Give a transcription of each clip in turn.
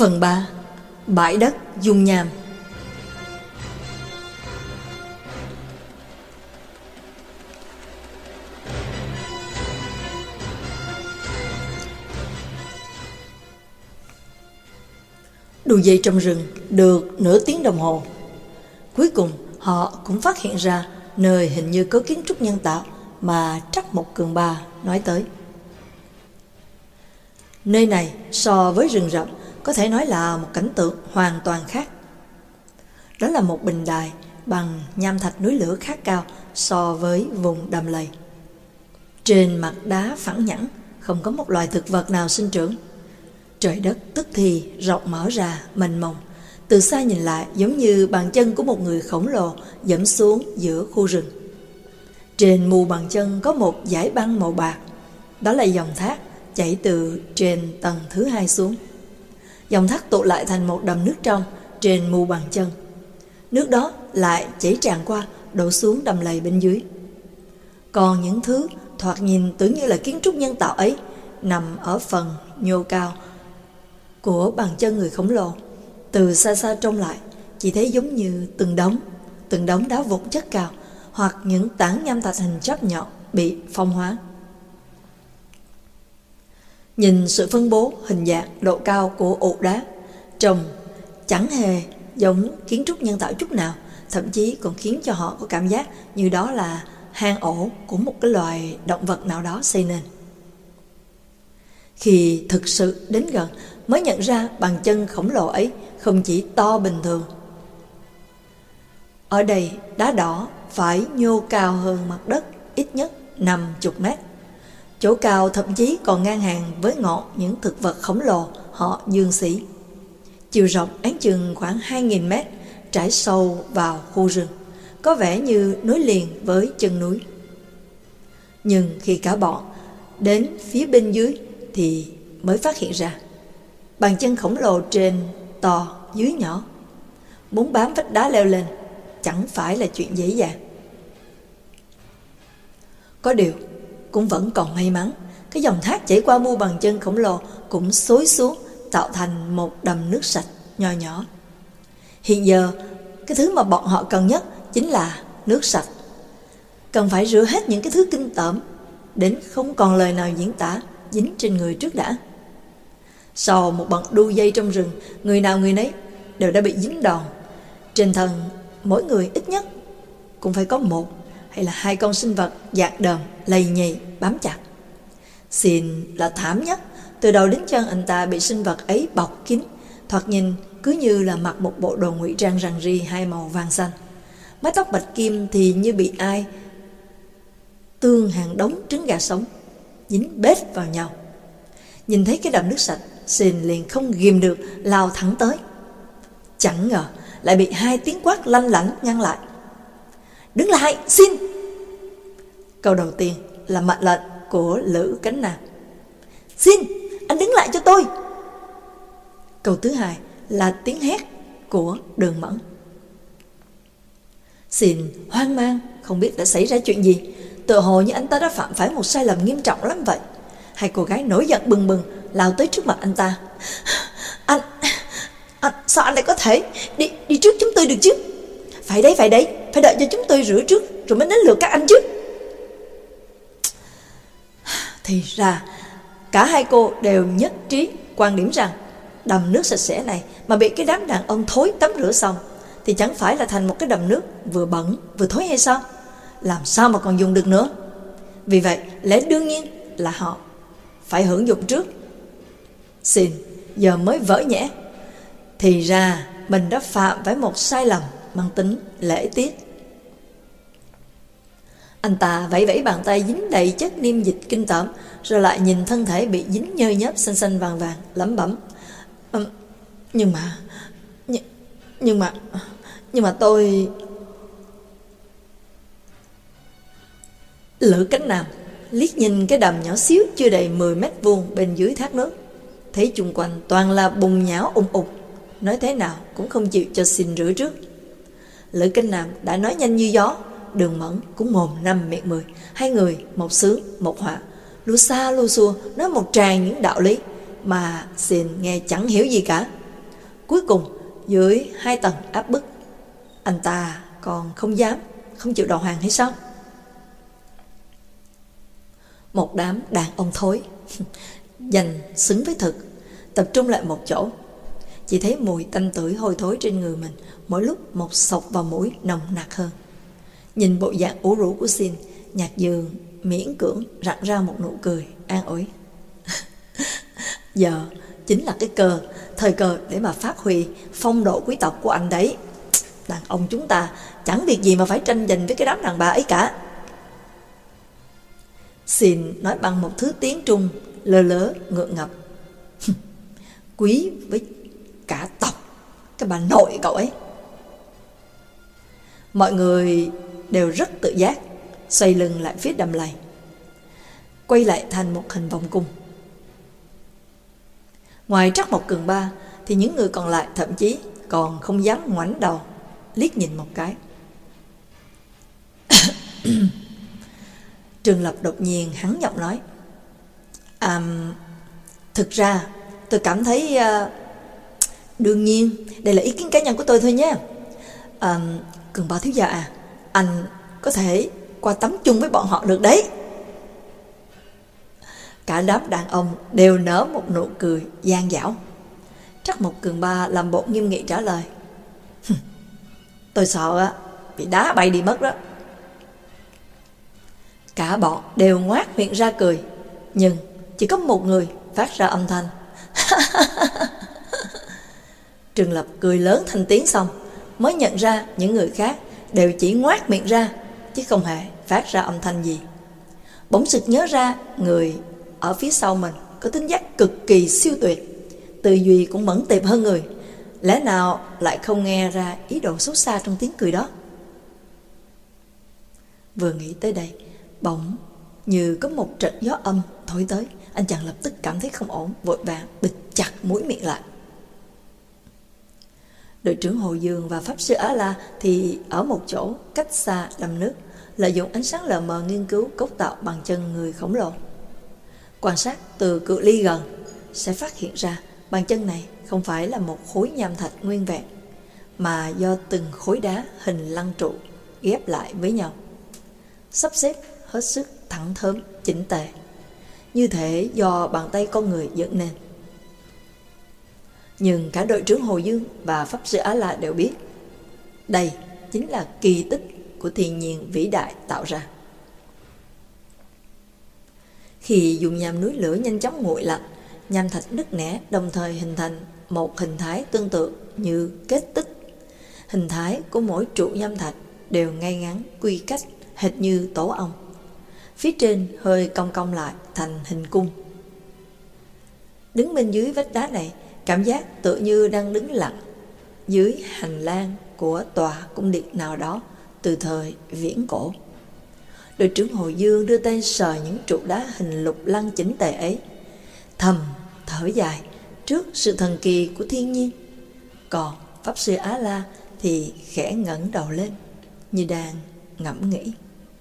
Phần 3. Bãi đất dung nham. Đu dây trong rừng được nửa tiếng đồng hồ. Cuối cùng họ cũng phát hiện ra nơi hình như có kiến trúc nhân tạo mà Trắc Mộc Cường Ba nói tới. Nơi này so với rừng rậm có thể nói là một cảnh tượng hoàn toàn khác. Đó là một bình đài bằng nham thạch núi lửa khá cao so với vùng đầm lầy. Trên mặt đá phẳng nhẵn không có một loài thực vật nào sinh trưởng. Trời đất tức thì rộng mở ra mênh mông, từ xa nhìn lại giống như bàn chân của một người khổng lồ dẫm xuống giữa khu rừng. Trên mu bàn chân có một dải băng màu bạc, đó là dòng thác chảy từ trên tầng thứ 2 xuống. Dòng thác tụ lại thành một đầm nước trong trên mu bàn chân. Nước đó lại chảy tràn qua, đổ xuống đầm lầy bên dưới. Còn những thứ thoạt nhìn tưởng như là kiến trúc nhân tạo ấy nằm ở phần nhô cao của bàn chân người khổng lồ. Từ xa xa trông lại, chỉ thấy giống như từng đống đá vụn chất cao, hoặc những tảng nham thạch hình chóp nhọn bị phong hóa. Nhìn sự phân bố hình dạng, độ cao của ụ đá, trông chẳng hề giống kiến trúc nhân tạo chút nào, thậm chí còn khiến cho họ có cảm giác như đó là hang ổ của một cái loài động vật nào đó xây nên. Khi thực sự đến gần mới nhận ra bàn chân khổng lồ ấy không chỉ to bình thường. Ở đây đá đỏ phải nhô cao hơn mặt đất ít nhất 50 mét. Chỗ cao thậm chí còn ngang hàng với ngọn những thực vật khổng lồ họ dương xỉ. Chiều rộng áng chừng khoảng 2.000 mét, trải sâu vào khu rừng, có vẻ như nối liền với chân núi. Nhưng khi cả bọn đến phía bên dưới thì mới phát hiện ra bàn chân khổng lồ trên to dưới nhỏ, muốn bám vách đá leo lên chẳng phải là chuyện dễ dàng. Có điều cũng vẫn còn may mắn, cái dòng thác chảy qua mu bàn chân khổng lồ cũng xối xuống, tạo thành một đầm nước sạch nho nhỏ. Hiện giờ cái thứ mà bọn họ cần nhất chính là nước sạch. Cần phải rửa hết những cái thứ kinh tởm đến không còn lời nào diễn tả dính trên người trước đã. Sau một bận đu dây trong rừng, người nào người nấy đều đã bị dính đòn. Trên thân mỗi người ít nhất cũng phải có 1 hay là 2 con sinh vật dạt đờm lầy nhầy bám chặt. Xin là thảm nhất, từ đầu đến chân anh ta bị sinh vật ấy bọc kín, thoạt nhìn cứ như là mặc một bộ đồ ngụy trang rằn ri 2 màu vàng xanh. Mái tóc bạch kim thì như bị ai tương hàng đống trứng gà sống dính bết vào nhau. Nhìn thấy cái đầm nước sạch, Xin liền không ghìm được lao thẳng tới. Chẳng ngờ lại bị 2 tiếng quát lanh lảnh ngăn lại. Đứng lại, Xin! Câu đầu tiên là mệnh lệnh của Lữ Cánh Nam. Xin, anh đứng lại cho tôi! Câu thứ 2 là tiếng hét của Đường Mẫn. Xin hoang mang, không biết đã xảy ra chuyện gì. Tựa hồ như anh ta đã phạm phải một sai lầm nghiêm trọng lắm vậy. 2 cô gái nổi giận bừng bừng lao tới trước mặt anh ta. Anh, sao anh lại có thể đi trước chúng tôi được chứ? Phải đấy, phải đợi cho chúng tôi rửa trước rồi mới đến lượt các anh chứ. Thì ra cả 2 cô đều nhất trí quan điểm rằng đầm nước sạch sẽ này mà bị cái đám đàn ông thối tắm rửa xong thì chẳng phải là thành một cái đầm nước vừa bẩn vừa thối hay sao? Làm sao mà còn dùng được nữa? Vì vậy lẽ đương nhiên là họ phải hưởng dụng trước. Xin giờ mới vỡ nhẽ. Thì ra mình đã phạm phải một sai lầm mang tính lễ tiết. Anh ta vẫy vẫy bàn tay dính đầy chất niêm dịch kinh tởm, rồi lại nhìn thân thể bị dính nhơ nhớp xanh xanh vàng vàng, lẩm bẩm. Nhưng mà tôi... Lữ Cánh Nam liếc nhìn cái đầm nhỏ xíu chưa đầy 10 mét vuông bên dưới thác nước, thấy chung quanh toàn là bùn nhão ùng, nói thế nào cũng không chịu cho Xin rửa trước. Lữ Cánh Nam đã nói nhanh như gió, Đường Mẫn cũng mồm 5 miệng 10, 2 người một sướng một họa, lua xa lua xua nói một tràng những đạo lý mà Xin nghe chẳng hiểu gì cả. Cuối cùng, dưới 2 tầng áp bức, anh ta còn không dám, không chịu đầu hàng hay sao? Một đám đàn ông thối, dành xứng với thực, tập trung lại một chỗ. Chỉ thấy mùi tanh tưởi hôi thối trên người mình mỗi lúc một xộc vào mũi nồng nặc hơn. Nhìn bộ dạng ủ rũ của Xin, Nhạc Dương miễn cưỡng rặn ra một nụ cười an ủi. Giờ chính là cái thời cơ để mà phát huy phong độ quý tộc của anh đấy. Đàn ông chúng ta chẳng việc gì mà phải tranh giành với cái đám đàn bà ấy cả. Xin nói bằng một thứ tiếng Trung lơ lớ ngượng ngập. Quý với cả tộc, cái bà nội cậu ấy. Mọi người đều rất tự giác, xoay lưng lại phía đầm lầy, quay lại thành một hình vòng cung. Ngoài Trắc Mộc Cường Ba thì những người còn lại thậm chí còn không dám ngoảnh đầu liếc nhìn một cái. Trường Lập đột nhiên hắn giọng nói, thực ra tôi cảm thấy đương nhiên đây là ý kiến cá nhân của tôi thôi nhé. Cường Ba thiếu gia à, anh có thể qua tắm chung với bọn họ được đấy. Cả đám đàn ông đều nở một nụ cười gian dảo. Trắc Mộc Cường Ba làm bộ nghiêm nghị trả lời, tôi sợ bị đá bay đi mất đó. Cả bọn đều ngoác miệng ra cười, nhưng chỉ có một người phát ra âm thanh. Trường Lập cười lớn thành tiếng xong mới nhận ra những người khác đều chỉ ngoác miệng ra chứ không hề phát ra âm thanh gì. Bỗng sực nhớ ra người ở phía sau mình có tính giác cực kỳ siêu tuyệt, tư duy cũng mẫn tiệp hơn người, lẽ nào lại không nghe ra ý đồ xấu xa trong tiếng cười đó. Vừa nghĩ tới đây, bỗng như có một trận gió âm thổi tới. Anh chàng lập tức cảm thấy không ổn, vội vàng bịt chặt mũi miệng lại. Đội trưởng Hồ Dương và Pháp Sư Á La thì ở một chỗ cách xa đầm nước, lợi dụng ánh sáng lờ mờ nghiên cứu cấu tạo bằng chân người khổng lồ. Quan sát từ cự ly gần sẽ phát hiện ra bàn chân này không phải là một khối nham thạch nguyên vẹn, mà do từng khối đá hình lăng trụ ghép lại với nhau, sắp xếp hết sức thẳng thớm chỉnh tề, như thể do bàn tay con người dựng nên. Nhưng cả đội trưởng Hồ Dương và Pháp Sư Á La đều biết đây chính là kỳ tích của thiên nhiên vĩ đại tạo ra. Khi dùng nham núi lửa nhanh chóng nguội lạnh, nham thạch nứt nẻ đồng thời hình thành một hình thái tương tự như kết tích. Hình thái của mỗi trụ nham thạch đều ngay ngắn quy cách hệt như tổ ong, phía trên hơi cong cong lại thành hình cung. Đứng bên dưới vách đá này, cảm giác tự như đang đứng lặng dưới hành lang của tòa cung điện nào đó từ thời viễn cổ. Đội trưởng Hồ Dương đưa tay sờ những trụ đá hình lục lăng chỉnh tề ấy, thầm thở dài trước sự thần kỳ của thiên nhiên. Còn Pháp Sư Á La thì khẽ ngẩng đầu lên như đang ngẫm nghĩ.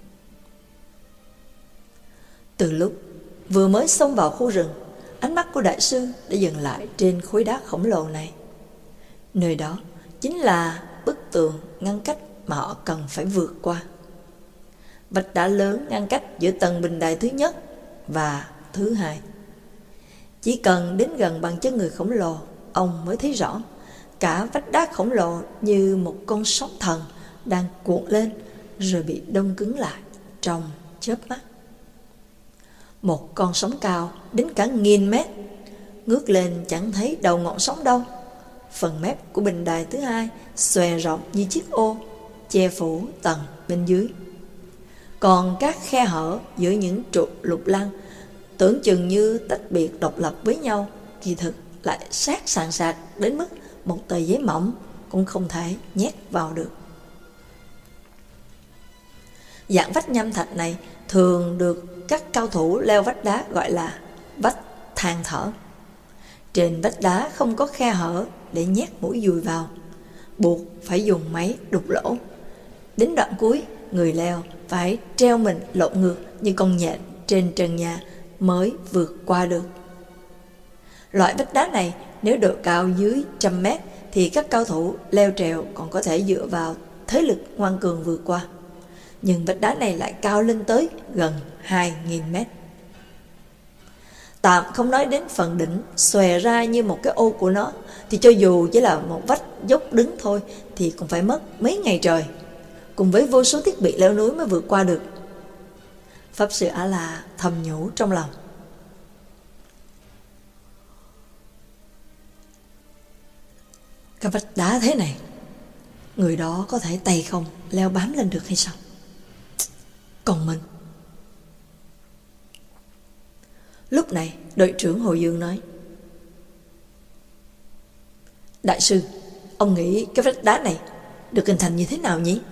Từ lúc vừa mới xông vào khu rừng, ánh mắt của đại sư đã dừng lại trên khối đá khổng lồ này. Nơi đó chính là bức tường ngăn cách mà họ cần phải vượt qua. Vách đá lớn ngăn cách giữa tầng bình đài thứ nhất và thứ hai. Chỉ cần đến gần bàn chân người khổng lồ, ông mới thấy rõ cả vách đá khổng lồ như một con sóng thần đang cuộn lên rồi bị đông cứng lại trong chớp mắt. Một con sóng cao đến cả 1000 mét, ngước lên chẳng thấy đầu ngọn sóng đâu. Phần mép của bình đài thứ hai xòe rộng như chiếc ô, che phủ tầng bên dưới. Còn các khe hở giữa những trụ lục lăng tưởng chừng như tách biệt độc lập với nhau, kỳ thực lại sát sàn sạc đến mức một tờ giấy mỏng cũng không thể nhét vào được. Dạng vách nham thạch này thường được các cao thủ leo vách đá gọi là vách than thở. Trên vách đá không có khe hở để nhét mũi dùi vào, buộc phải dùng máy đục lỗ. Đến đoạn cuối, người leo phải treo mình lộn ngược như con nhện trên trần nhà mới vượt qua được. Loại vách đá này nếu độ cao dưới 100 mét thì các cao thủ leo trèo còn có thể dựa vào thế lực ngoan cường vượt qua. Nhưng vách đá này lại cao lên tới gần 2.000 mét. Tạm không nói đến phần đỉnh xòe ra như một cái ô của nó, thì cho dù chỉ là một vách dốc đứng thôi thì cũng phải mất mấy ngày trời, cùng với vô số thiết bị leo núi mới vượt qua được. Pháp sư A-la thầm nhủ trong lòng. Cái vách đá thế này, người đó có thể tay không leo bám lên được hay sao? Còn mình. Lúc này đội trưởng Hồ Dương nói: Đại sư, ông nghĩ cái vách đá này được hình thành như thế nào nhỉ?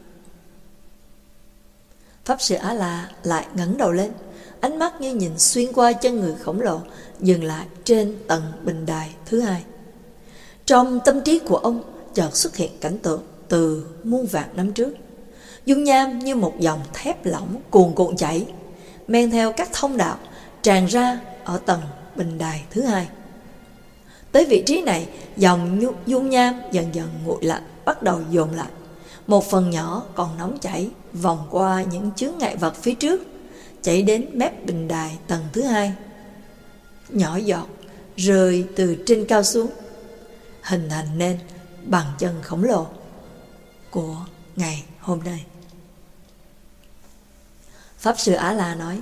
Pháp sư A-la lại ngẩng đầu lên, ánh mắt như nhìn xuyên qua chân người khổng lồ, dừng lại trên tầng bình đài thứ hai. Trong tâm trí của ông chợt xuất hiện cảnh tượng từ muôn vạn năm trước. Dung nham như một dòng thép lỏng cuồn cuộn chảy, men theo các thông đạo tràn ra ở tầng bình đài thứ hai. Tới vị trí này, dòng dung nham dần dần nguội lạnh, bắt đầu dồn lại. Một phần nhỏ còn nóng chảy vòng qua những chướng ngại vật phía trước, chảy đến mép bình đài tầng thứ hai. Nhỏ giọt rơi từ trên cao xuống, hình thành nên bàn chân khổng lồ của ngày hôm nay. Pháp sư A-la nói: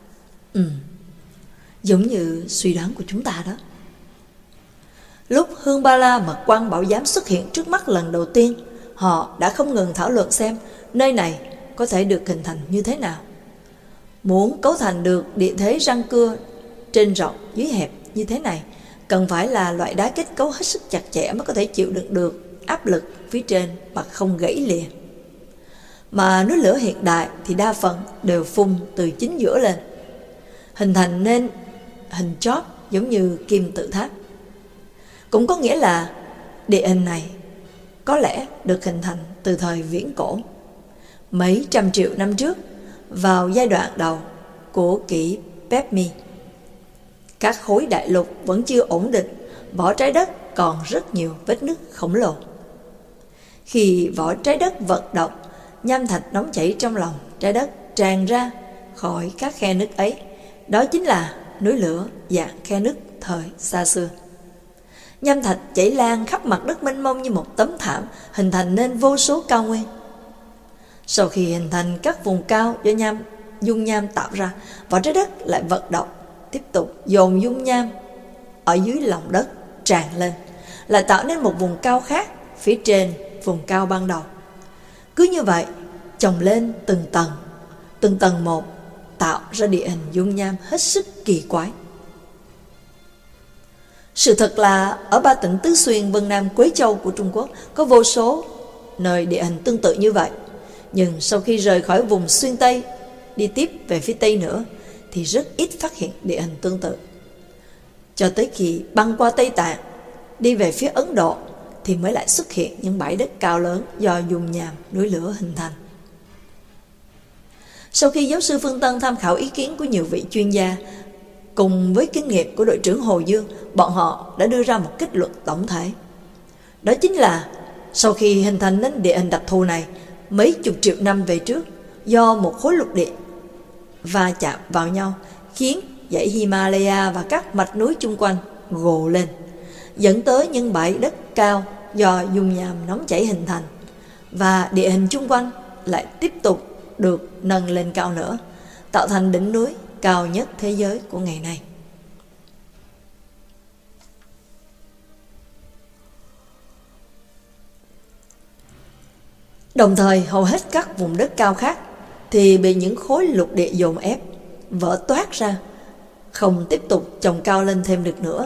giống như suy đoán của chúng ta đó. Lúc Hương Ba La Mật Quang Bảo Giám xuất hiện trước mắt lần đầu tiên, họ đã không ngừng thảo luận xem nơi này có thể được hình thành như thế nào. Muốn cấu thành được địa thế răng cưa trên rộng dưới hẹp như thế này, cần phải là loại đá kết cấu hết sức chặt chẽ mới có thể chịu đựng được áp lực phía trên mà không gãy lìa. Mà núi lửa hiện đại thì đa phần đều phun từ chính giữa lên, hình thành nên hình chóp giống như kim tự tháp. Cũng có nghĩa là địa hình này có lẽ được hình thành từ thời viễn cổ, mấy trăm triệu năm trước, vào giai đoạn đầu của kỷ Pepmi. Các khối đại lục vẫn chưa ổn định, vỏ trái đất còn rất nhiều vết nứt khổng lồ. Khi vỏ trái đất vận động, nham thạch nóng chảy trong lòng trái đất tràn ra khỏi các khe nứt ấy. Đó chính là núi lửa dạng khe nứt thời xa xưa. Nham thạch chảy lan khắp mặt đất mênh mông như một tấm thảm, hình thành nên vô số cao nguyên. Sau khi hình thành các vùng cao do dung nham tạo ra, vỏ trái đất lại vận động, tiếp tục dồn dung nham ở dưới lòng đất tràn lên, lại tạo nên một vùng cao khác phía trên vùng cao ban đầu. Cứ như vậy, chồng lên từng tầng một, tạo ra địa hình dung nham hết sức kỳ quái. Sự thật là ở ba tỉnh Tứ Xuyên, Vân Nam, Quế Châu của Trung Quốc có vô số nơi địa hình tương tự như vậy. Nhưng sau khi rời khỏi vùng xuyên Tây, đi tiếp về phía Tây nữa, thì rất ít phát hiện địa hình tương tự. Cho tới khi băng qua Tây Tạng, đi về phía Ấn Độ, thì mới lại xuất hiện những bãi đất cao lớn do dung nham núi lửa hình thành. Sau khi giáo sư Phương Tân tham khảo ý kiến của nhiều vị chuyên gia, cùng với kinh nghiệm của đội trưởng Hồ Dương, bọn họ đã đưa ra một kết luận tổng thể. Đó chính là sau khi hình thành nên địa hình đặc thù này, mấy chục triệu năm về trước, do một khối lục địa va chạm vào nhau, khiến dãy Himalaya và các mạch núi chung quanh gồ lên, dẫn tới những bãi đất cao do dung nham nóng chảy hình thành, và địa hình chung quanh lại tiếp tục được nâng lên cao nữa, tạo thành đỉnh núi cao nhất thế giới của ngày nay. Đồng thời hầu hết các vùng đất cao khác thì bị những khối lục địa dồn ép, vỡ toát ra, không tiếp tục chồng cao lên thêm được nữa.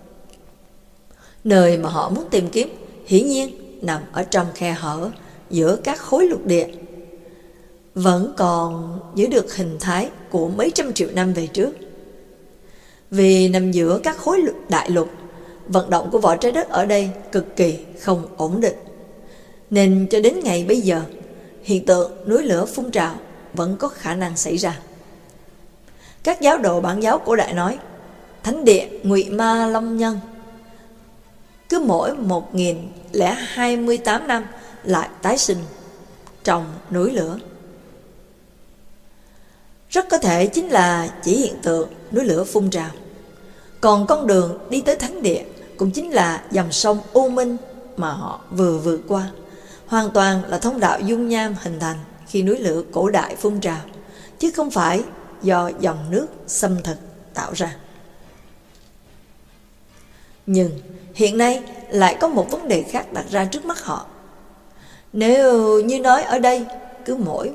Nơi mà họ muốn tìm kiếm hiển nhiên nằm ở trong khe hở giữa các khối lục địa, vẫn còn giữ được hình thái của mấy trăm triệu năm về trước. Vì nằm giữa các khối đại lục, vận động của vỏ trái đất ở đây cực kỳ không ổn định, nên cho đến ngày bây giờ, hiện tượng núi lửa phun trào vẫn có khả năng xảy ra. Các giáo đồ Bản giáo cổ đại nói, thánh địa Ngụy Ma Long Nhân cứ mỗi 1028 năm lại tái sinh trong núi lửa. Rất có thể chính là chỉ hiện tượng núi lửa phun trào. Còn con đường đi tới thánh địa cũng chính là dòng sông U Minh mà họ vừa vượt qua, hoàn toàn là thông đạo dung nham hình thành khi núi lửa cổ đại phun trào, chứ không phải do dòng nước xâm thực tạo ra. Nhưng hiện nay lại có một vấn đề khác đặt ra trước mắt họ. Nếu như nói ở đây cứ mỗi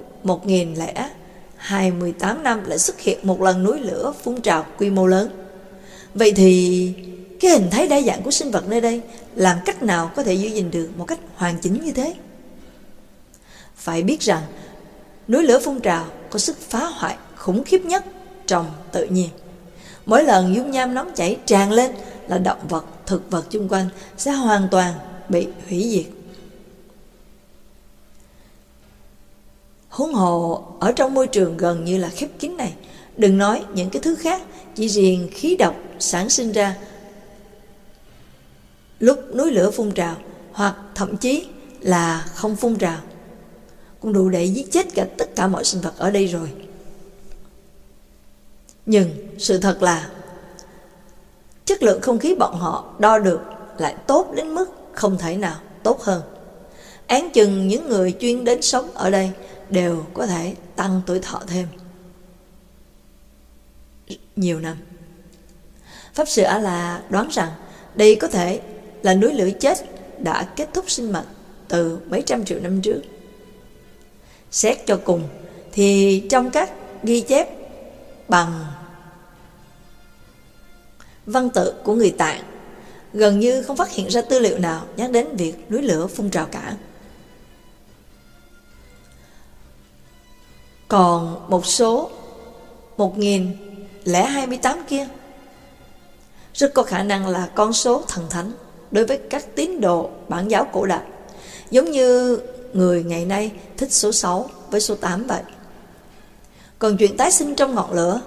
1028 năm lại xuất hiện một lần núi lửa phun trào quy mô lớn, vậy thì cái hình thái đa dạng của sinh vật nơi đây làm cách nào có thể giữ gìn được một cách hoàn chỉnh như thế? Phải biết rằng núi lửa phun trào có sức phá hoại khủng khiếp nhất trong tự nhiên. Mỗi lần dung nham nóng chảy tràn lên là động vật, thực vật chung quanh sẽ hoàn toàn bị hủy diệt. Huống hồ ở trong môi trường gần như là khép kín này, đừng nói những cái thứ khác, chỉ riêng khí độc sản sinh ra lúc núi lửa phun trào, hoặc thậm chí là không phun trào, cũng đủ để giết chết cả tất cả mọi sinh vật ở đây rồi. Nhưng sự thật là chất lượng không khí bọn họ đo được lại tốt đến mức không thể nào tốt hơn. Án chừng những người chuyên đến sống ở đây đều có thể tăng tuổi thọ thêm nhiều năm. Pháp sư A-la đoán rằng đây có thể là núi lửa chết đã kết thúc sinh mệnh từ mấy trăm triệu năm trước. Xét cho cùng thì trong các ghi chép bằng văn tự của người Tạng gần như không phát hiện ra tư liệu nào nhắc đến việc núi lửa phun trào cả. Còn một số 1028 kia rất có khả năng là con số thần thánh đối với các tín đồ Bản giáo cổ đại, giống như người ngày nay thích số 6 với số 8 vậy. Còn chuyện tái sinh trong ngọn lửa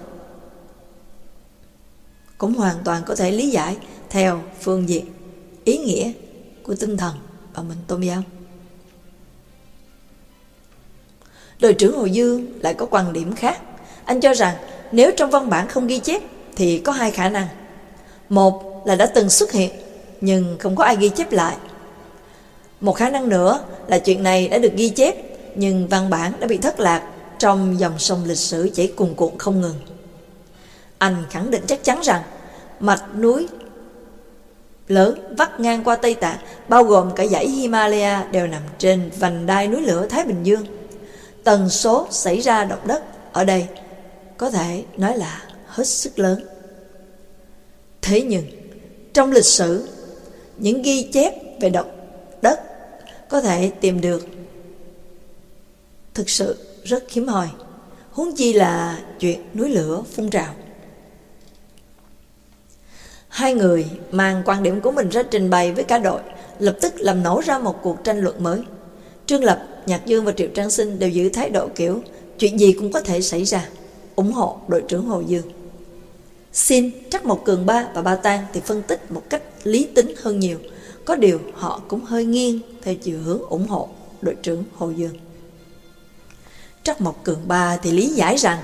cũng hoàn toàn có thể lý giải theo phương diện ý nghĩa của tinh thần và mình tôn giáo. Đội trưởng Hồ Dương lại có quan điểm khác. Anh cho rằng nếu trong văn bản không ghi chép thì có hai khả năng. Một là đã từng xuất hiện nhưng không có ai ghi chép lại. Một khả năng nữa là chuyện này đã được ghi chép nhưng văn bản đã bị thất lạc trong dòng sông lịch sử chảy cuồn cuộn không ngừng. Anh khẳng định chắc chắn rằng mạch núi lớn vắt ngang qua Tây Tạng, bao gồm cả dãy Himalaya, đều nằm trên vành đai núi lửa Thái Bình Dương. Tần số xảy ra động đất ở đây có thể nói là hết sức lớn. Thế nhưng trong lịch sử, những ghi chép về động đất có thể tìm được thực sự rất hiếm hoi, huống chi là chuyện núi lửa phun trào. Hai người mang quan điểm của mình ra trình bày với cả đội, lập tức làm nổ ra một cuộc tranh luận mới. Trương Lập, Nhạc Dương và Triệu Trang Sinh đều giữ thái độ kiểu chuyện gì cũng có thể xảy ra, ủng hộ đội trưởng Hồ Dương. Xin, Trắc Mộc Cường Ba và Ba Tang thì phân tích một cách lý tính hơn nhiều, có điều họ cũng hơi nghiêng theo chiều hướng ủng hộ đội trưởng Hồ Dương. Trắc Mộc Cường Ba thì lý giải rằng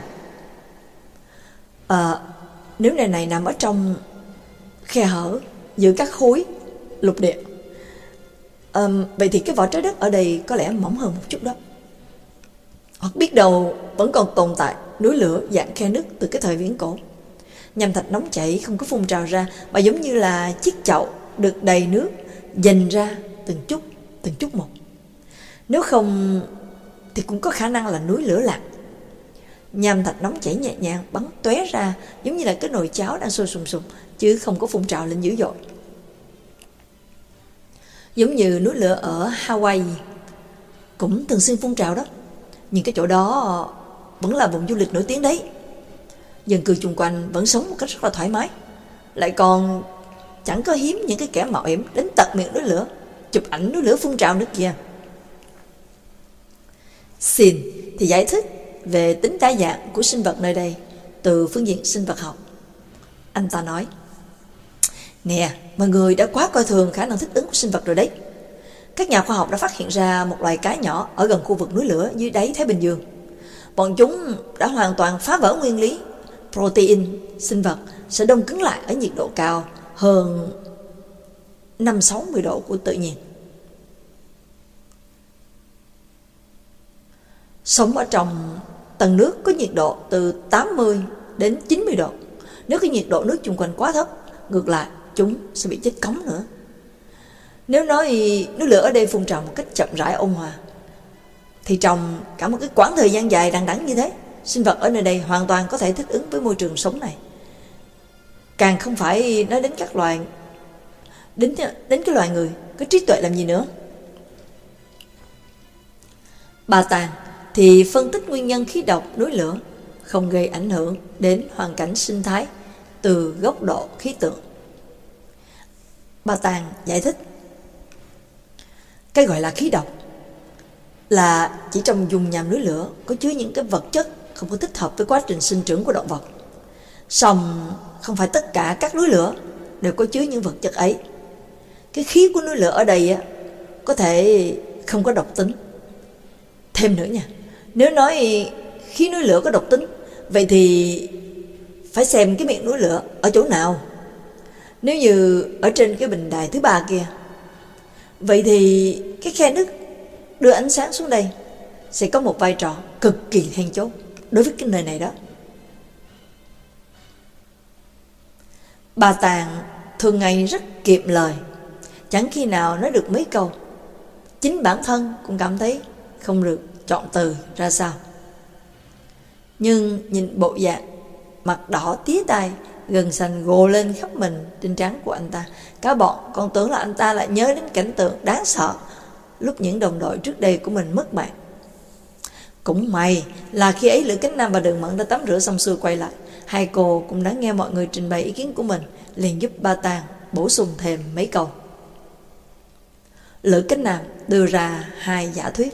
nếu nơi này nằm ở trong khe hở giữa các khối lục địa, vậy thì cái vỏ trái đất ở đây có lẽ mỏng hơn một chút đó. Hoặc biết đâu vẫn còn tồn tại núi lửa dạng khe nứt từ cái thời viễn cổ. Nham thạch nóng chảy không có phun trào ra, mà giống như là chiếc chậu được đầy nước dành ra từng chút một. Nếu không thì cũng có khả năng là núi lửa lạc. Nham thạch nóng chảy nhẹ nhàng bắn tóe ra giống như là cái nồi cháo đang sôi sùng sục, chứ không có phun trào lên dữ dội. Giống như núi lửa ở Hawaii cũng thường xuyên phun trào đó. Nhưng cái chỗ đó vẫn là vùng du lịch nổi tiếng đấy. Dân cư chung quanh vẫn sống một cách rất là thoải mái, lại còn chẳng có hiếm những cái kẻ mạo hiểm đến tận miệng núi lửa chụp ảnh núi lửa phun trào nữa kìa. Xin thì giải thích về tính đa dạng của sinh vật nơi đây từ phương diện sinh vật học. Anh ta nói, Nè, mọi người đã quá coi thường khả năng thích ứng của sinh vật rồi đấy. Các nhà khoa học đã phát hiện ra một loài cá nhỏ ở gần khu vực núi lửa dưới đáy Thái Bình Dương. Bọn chúng đã hoàn toàn phá vỡ nguyên lý protein sinh vật sẽ đông cứng lại ở nhiệt độ cao hơn 50-60 độ của tự nhiên. Sống ở trong tầng nước có nhiệt độ từ 80 đến 90 độ. Nếu cái nhiệt độ nước chung quanh quá thấp, ngược lại chúng sẽ bị chết cóng nữa. Nếu nói núi lửa ở đây phun trào một cách chậm rãi ôn hòa, thì trong cả một cái quãng thời gian dài đằng đẵng như thế, sinh vật ở nơi đây hoàn toàn có thể thích ứng với môi trường sống này. Càng không phải nói đến các loài, đến cái loài người có trí tuệ làm gì nữa. Bà Tàng thì phân tích nguyên nhân khí độc núi lửa không gây ảnh hưởng đến hoàn cảnh sinh thái từ góc độ khí tượng. Bà Tàng giải thích, cái gọi là khí độc là chỉ trong vùng nham núi lửa có chứa những cái vật chất không có thích hợp với quá trình sinh trưởng của động vật. Song không phải tất cả các núi lửa đều có chứa những vật chất ấy. Cái khí của núi lửa ở đây có thể không có độc tính. Thêm nữa nha, nếu nói khí núi lửa có độc tính, vậy thì phải xem cái miệng núi lửa ở chỗ nào. Nếu như ở trên cái bình đài thứ 3 kia, vậy thì cái khe nứt đưa ánh sáng xuống đây sẽ có một vai trò cực kỳ then chốt đối với cái nơi này đó. Bà Tàng thường ngày rất kiệm lời, chẳng khi nào nói được mấy câu. Chính bản thân cũng cảm thấy không được chọn từ ra sao. Nhưng nhìn bộ dạng mặt đỏ tía tai, gân xanh gồ lên khắp mình trên trán của anh ta, cả bọn còn tưởng là anh ta lại nhớ đến cảnh tượng đáng sợ lúc những đồng đội trước đây của mình mất mạng. Cũng may là khi ấy Lữ Cánh Nam và Đường Mẫn đã tắm rửa xong xuôi quay lại, hai cô cũng đã nghe mọi người trình bày ý kiến của mình, liền giúp Ba Tàng bổ sung thêm mấy câu. Lữ Cánh Nam đưa ra hai giả thuyết.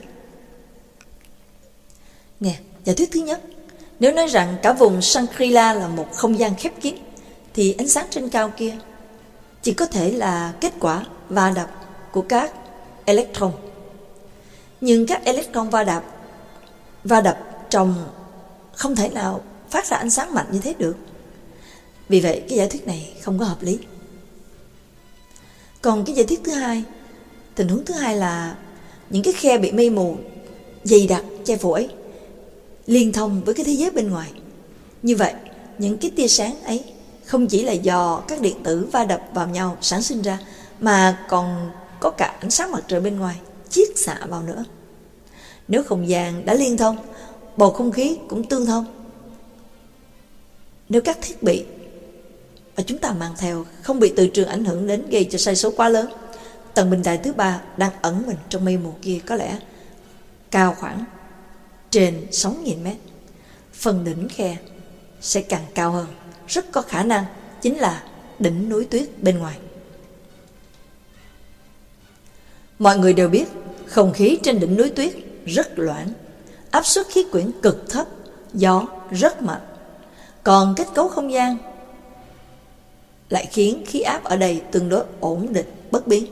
Nè, giả thuyết thứ nhất, nếu nói rằng cả vùng Shangri-La là một không gian khép kín, thì ánh sáng trên cao kia chỉ có thể là kết quả va đập của các electron. Nhưng các electron va đập trong không thể nào phát ra ánh sáng mạnh như thế được. Vì vậy cái giả thuyết này không có hợp lý. Còn cái giả thuyết thứ hai, tình huống thứ hai là những cái khe bị mây mù dày đặc che phủ ấy liên thông với cái thế giới bên ngoài. Như vậy những cái tia sáng ấy không chỉ là do các điện tử va đập vào nhau sản sinh ra, mà còn có cả ánh sáng mặt trời bên ngoài chiết xạ vào nữa. Nếu không gian đã liên thông, bầu không khí cũng tương thông. Nếu các thiết bị mà chúng ta mang theo không bị từ trường ảnh hưởng đến gây cho sai số quá lớn, tầng bình đài thứ 3 đang ẩn mình trong mây mù kia có lẽ cao khoảng trên 6.000 mét. Phần đỉnh khe sẽ càng cao hơn, rất có khả năng chính là đỉnh núi tuyết bên ngoài. Mọi người đều biết không khí trên đỉnh núi tuyết rất loãng, áp suất khí quyển cực thấp, gió rất mạnh. Còn kết cấu không gian lại khiến khí áp ở đây tương đối ổn định, bất biến.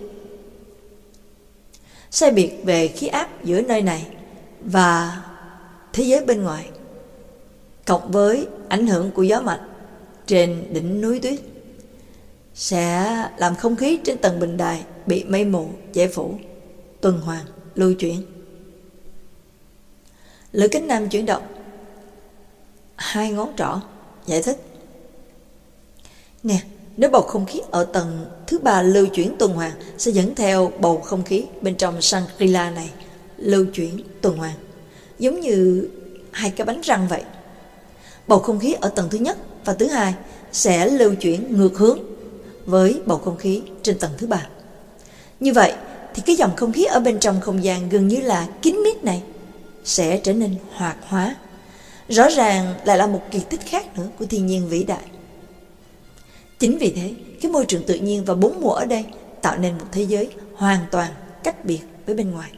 Sai biệt về khí áp giữa nơi này và thế giới bên ngoài, cộng với ảnh hưởng của gió mạnh trên đỉnh núi tuyết, sẽ làm không khí trên tầng bình đài bị mây mù che phủ, tuần hoàn, lưu chuyển. Lữ Cánh Nam chuyển động hai ngón trỏ, giải thích. Nè, nếu bầu không khí ở tầng thứ 3 lưu chuyển tuần hoàn, sẽ dẫn theo bầu không khí bên trong Shangri-La này lưu chuyển tuần hoàn, giống như hai cái bánh răng vậy. Bầu không khí ở tầng thứ nhất và thứ hai sẽ lưu chuyển ngược hướng với bầu không khí trên tầng thứ 3. Như vậy thì cái dòng không khí ở bên trong không gian gần như là kín mít này sẽ trở nên hoạt hóa. Rõ ràng lại là một kỳ tích khác nữa của thiên nhiên vĩ đại. Chính vì thế, cái môi trường tự nhiên và bốn mùa ở đây tạo nên một thế giới hoàn toàn cách biệt với bên ngoài.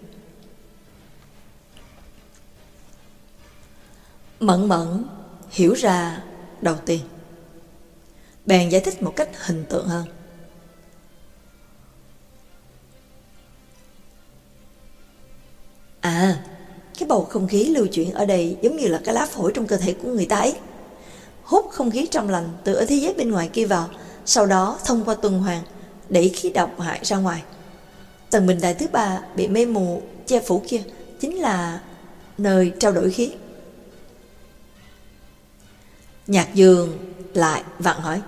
Mẫn Mẫn hiểu ra đầu tiên, bèn giải thích một cách hình tượng hơn. bầu không khí lưu chuyển ở đây giống như là cái lá phổi trong cơ thể của người ta ấy. Hút không khí trong lành từ ở thế giới bên ngoài kia vào, sau đó thông qua tuần hoàn đẩy khí độc hại ra ngoài. Tầng bình đại thứ ba bị mây mù che phủ kia chính là nơi trao đổi khí. Nhạc Dương lại vặn hỏi: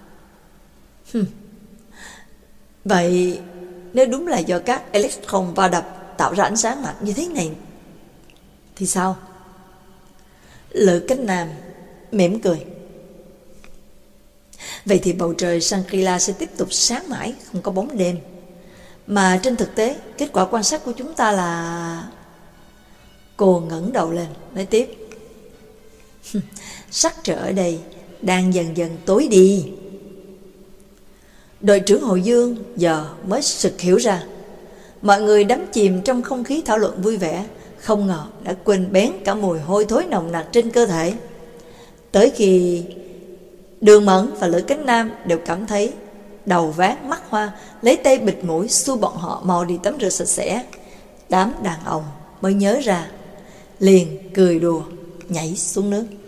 Vậy nếu đúng là do các electron va đập tạo ra ánh sáng mạnh như thế này thì sao? Lữ Cánh Nam mỉm cười: Vậy thì bầu trời Shangri-La sẽ tiếp tục sáng mãi, không có bóng đêm. Mà trên thực tế, kết quả quan sát của chúng ta là... Cô ngẩng đầu lên, nói tiếp: Sắc trời ở đây đang dần dần tối đi. Đội trưởng Hồ Dương giờ mới sực hiểu ra. Mọi người đắm chìm trong không khí thảo luận vui vẻ, không ngờ đã quên bén cả mùi hôi thối nồng nặc trên cơ thể. Tới khi Đường Mẫn và Lữ Cánh Nam đều cảm thấy đầu váng mắt hoa, lấy tay bịt mũi xua bọn họ mau đi tắm rửa sạch sẽ, đám đàn ông mới nhớ ra, liền cười đùa nhảy xuống nước.